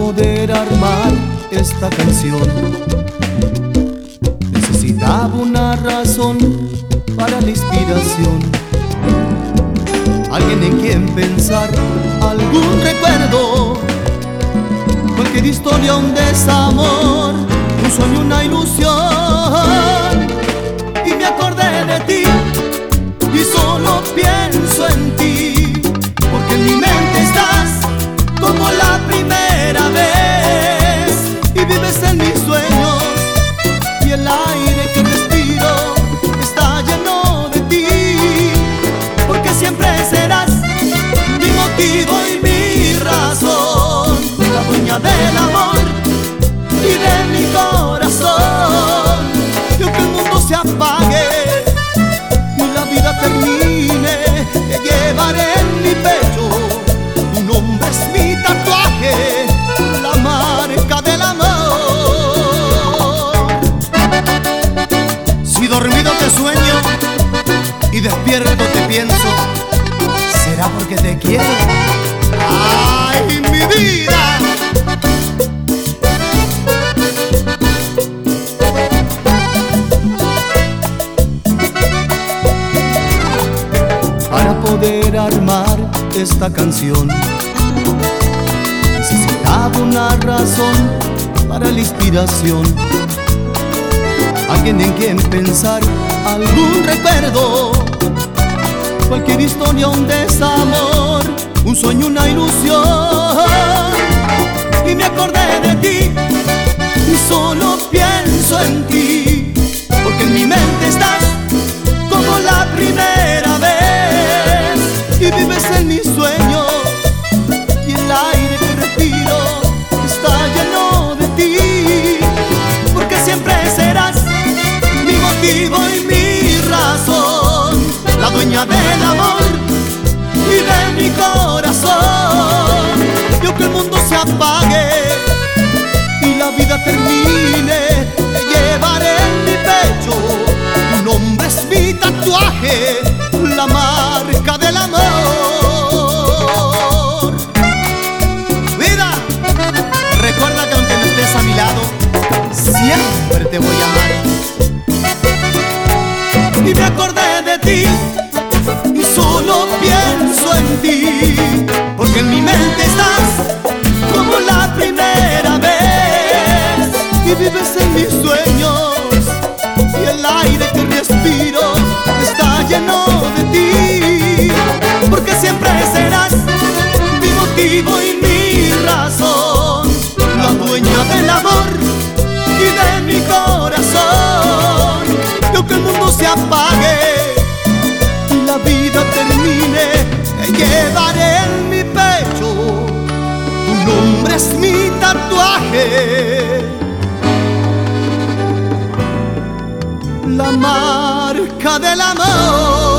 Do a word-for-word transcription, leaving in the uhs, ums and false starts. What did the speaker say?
poder armar esta canción necesitaba una razón para la inspiración, alguien en quien pensar, algún recuerdo, cualquier historia, un desamor, un sueño, una ilusión. Y me acordé de ti y solo pienso en ti, porque en mi mente estás como la primera vez y vives en mis sueños, y el aire que respiro está lleno de ti, porque siempre serás mi motivo y mi razón, la dueña del amor y de mi corazón. Y aunque el mundo se apague y la vida termine, te llevaré en mi pecho. Tu nombre es mi tatuaje, la marca del amor. Si dormido te sueño y despierto te pienso, será porque te quiero. ¡Ay, mi vida! Para poder armar esta canción necesitaba una razón para la inspiración, alguien en quien pensar, algún recuerdo, cualquier historia, un desamor, un sueño, una ilusión. Y me acordé de ti y solo pienso en ti, porque en mi mente estás como la primera vez y vives en mis sueños, y el aire que respiro está lleno de ti, porque siempre serás mi motivo y mi razón, la dueña del amor y de mi corazón. Y aunque el mundo se apague y la vida termine, te llevaré en mi pecho. Tu nombre es mi tatuaje, la marca del amor. Vida, recuerda que aunque no estés a mi lado, siempre te voy a amar. Y me acordé de ti y solo pienso en ti, porque en mi mente estás como la primera vez y vives en mis sueños, y el aire que respiro está lleno de ti, porque siempre serás mi motivo y mi razón, la dueña del amor y de mi corazón. Y aunque el mundo se apague y la vida termine, te llevaré en mi pecho. Tu nombre es mi tatuaje, la marca del amor.